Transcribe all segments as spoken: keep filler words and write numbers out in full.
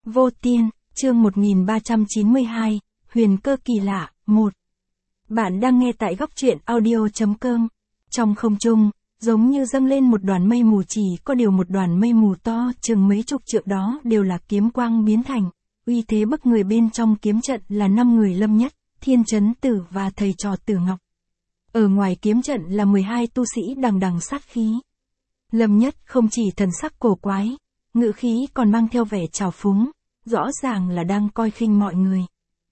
Vô Tiên, chương một nghìn ba trăm chín mươi hai, Huyền cơ kỳ lạ, một. Bạn đang nghe tại góc truyện audio.com. Trong không trung, giống như dâng lên một đoàn mây mù, chỉ có điều một đoàn mây mù to chừng mấy chục trượng đó đều là kiếm quang biến thành. Uy thế bức người bên trong kiếm trận là năm người Lâm Nhất, Thiên Chấn Tử và thầy trò Tử Ngọc. Ở ngoài kiếm trận là mười hai tu sĩ đằng đằng sát khí. Lâm Nhất không chỉ thần sắc cổ quái, ngữ khí còn mang theo vẻ trào phúng, rõ ràng là đang coi khinh mọi người.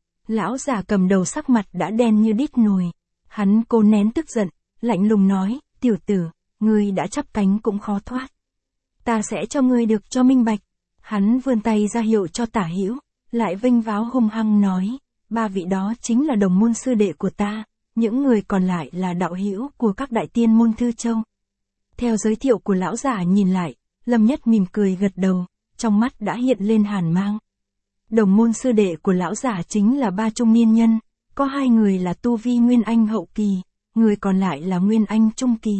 Lão già cầm đầu sắc mặt đã đen như đít nồi, hắn cố nén tức giận, lạnh lùng nói, tiểu tử, ngươi đã chắp cánh cũng khó thoát. Ta sẽ cho ngươi được cho minh bạch. Hắn vươn tay ra hiệu cho Tả Hữu, lại vênh váo hung hăng nói, ba vị đó chính là đồng môn sư đệ của ta, những người còn lại là đạo hữu của các đại tiên môn Thư Châu. Theo giới thiệu của lão già nhìn lại, Lâm Nhất mỉm cười gật đầu, trong mắt đã hiện lên hàn mang. Đồng môn sư đệ của lão giả chính là ba trung niên nhân, có hai người là tu vi Nguyên Anh hậu kỳ, người còn lại là Nguyên Anh trung kỳ.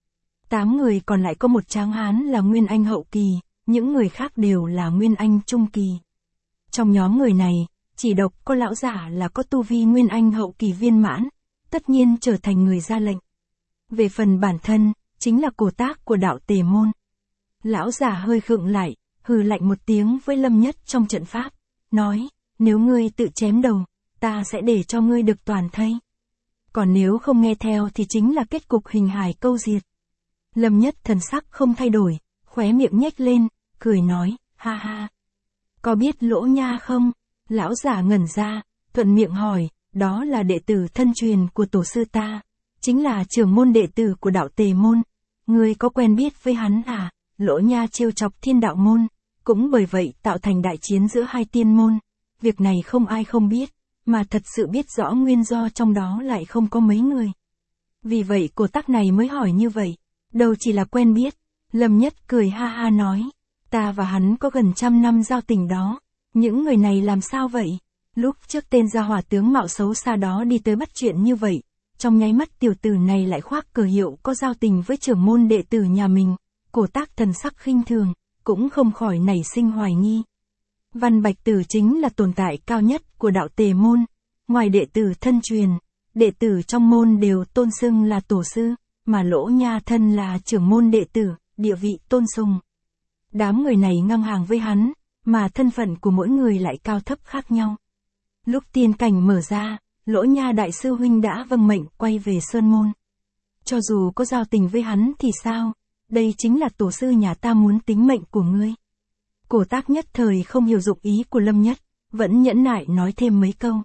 Tám người còn lại có một tráng hán là Nguyên Anh hậu kỳ, những người khác đều là Nguyên Anh trung kỳ. Trong nhóm người này, chỉ độc có lão giả là có tu vi Nguyên Anh hậu kỳ viên mãn, tất nhiên trở thành người ra lệnh. Về phần bản thân, chính là cổ tác của đạo Tề môn. Lão giả hơi khựng lại, hừ lạnh một tiếng với Lâm Nhất trong trận pháp, nói, nếu ngươi tự chém đầu, ta sẽ để cho ngươi được toàn thây. Còn nếu không nghe theo thì chính là kết cục hình hài câu diệt. Lâm Nhất thần sắc không thay đổi, khóe miệng nhếch lên, cười nói, ha ha. Có biết Lỗ Nha không? Lão giả ngẩn ra, thuận miệng hỏi, đó là đệ tử thân truyền của tổ sư ta, chính là trưởng môn đệ tử của đạo Tề môn. Ngươi có quen biết với hắn à? Lỗ Nha trêu chọc Thiên Đạo môn, cũng bởi vậy tạo thành đại chiến giữa hai tiên môn. Việc này không ai không biết, mà thật sự biết rõ nguyên do trong đó lại không có mấy người. Vì vậy cổ tác này mới hỏi như vậy, đâu chỉ là quen biết. Lâm Nhất cười ha ha nói, ta và hắn có gần trăm năm giao tình đó. Những người này làm sao vậy? Lúc trước tên gia hỏa tướng mạo xấu xa đó đi tới bắt chuyện như vậy, trong nháy mắt tiểu tử này lại khoác cờ hiệu có giao tình với trưởng môn đệ tử nhà mình. Cổ tác thần sắc khinh thường, cũng không khỏi nảy sinh hoài nghi. Văn Bạch Tử chính là tồn tại cao nhất của đạo Tề môn, ngoài đệ tử thân truyền, đệ tử trong môn đều tôn xưng là tổ sư, mà Lỗ Nha thân là trưởng môn đệ tử, địa vị tôn sùng. Đám người này ngang hàng với hắn, mà thân phận của mỗi người lại cao thấp khác nhau. Lúc tiên cảnh mở ra, Lỗ Nha đại sư huynh đã vâng mệnh quay về Sơn môn. Cho dù có giao tình với hắn thì sao? Đây chính là tổ sư nhà ta muốn tính mệnh của ngươi. Cổ tác nhất thời không hiểu dụng ý của Lâm Nhất, vẫn nhẫn nại nói thêm mấy câu.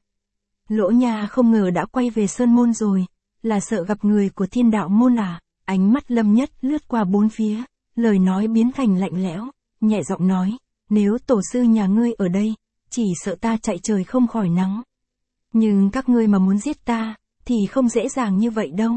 Lỗ Nha không ngờ đã quay về Sơn môn rồi, là sợ gặp người của Thiên Đạo môn à? Ánh mắt Lâm Nhất lướt qua bốn phía, lời nói biến thành lạnh lẽo, nhẹ giọng nói, nếu tổ sư nhà ngươi ở đây, chỉ sợ ta chạy trời không khỏi nắng. Nhưng các ngươi mà muốn giết ta, thì không dễ dàng như vậy đâu.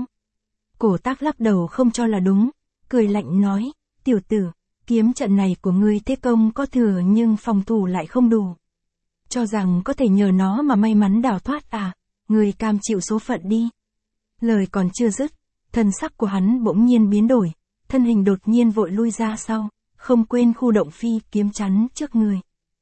Cổ tác lắc đầu không cho là đúng, cười lạnh nói, tiểu tử, kiếm trận này của ngươi thế công có thừa nhưng phòng thủ lại không đủ. Cho rằng có thể nhờ nó mà may mắn đào thoát à, ngươi cam chịu số phận đi. Lời còn chưa dứt, thân sắc của hắn bỗng nhiên biến đổi, thân hình đột nhiên vội lui ra sau, không quên khu động phi kiếm chắn trước người.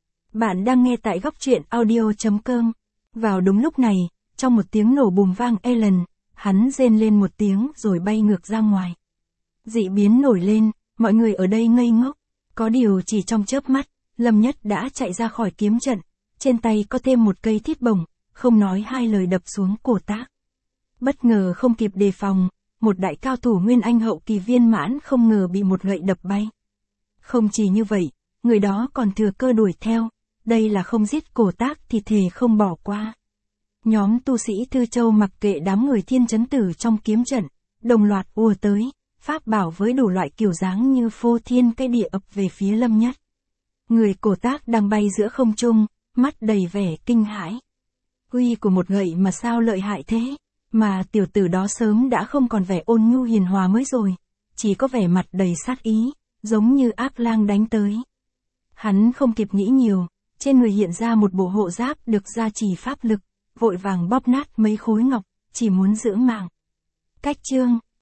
Bạn đang nghe tại góc truyện audio.com. Vào đúng lúc này, trong một tiếng nổ bùm vang e lần, hắn rên lên một tiếng rồi bay ngược ra ngoài. Dị biến nổi lên, mọi người ở đây ngây ngốc, có điều chỉ trong chớp mắt, Lâm Nhất đã chạy ra khỏi kiếm trận, trên tay có thêm một cây thiết bổng, không nói hai lời đập xuống cổ tác. Bất ngờ không kịp đề phòng, một đại cao thủ Nguyên Anh hậu kỳ viên mãn không ngờ bị một gậy đập bay. Không chỉ như vậy, người đó còn thừa cơ đuổi theo, đây là không giết cổ tác thì thề không bỏ qua. Nhóm tu sĩ Thư Châu mặc kệ đám người Thiên Chấn Tử trong kiếm trận, đồng loạt ùa tới, pháp bảo với đủ loại kiểu dáng như phô thiên cái địa ập về phía Lâm Nhất. Người cổ tác đang bay giữa không trung, mắt đầy vẻ kinh hãi. Uy của một gậy mà sao lợi hại thế, mà tiểu tử đó sớm đã không còn vẻ ôn nhu hiền hòa mới rồi, chỉ có vẻ mặt đầy sát ý, giống như ác lang đánh tới. Hắn không kịp nghĩ nhiều, trên người hiện ra một bộ hộ giáp được gia trì pháp lực, vội vàng bóp nát mấy khối ngọc, chỉ muốn giữ mạng. Cách chương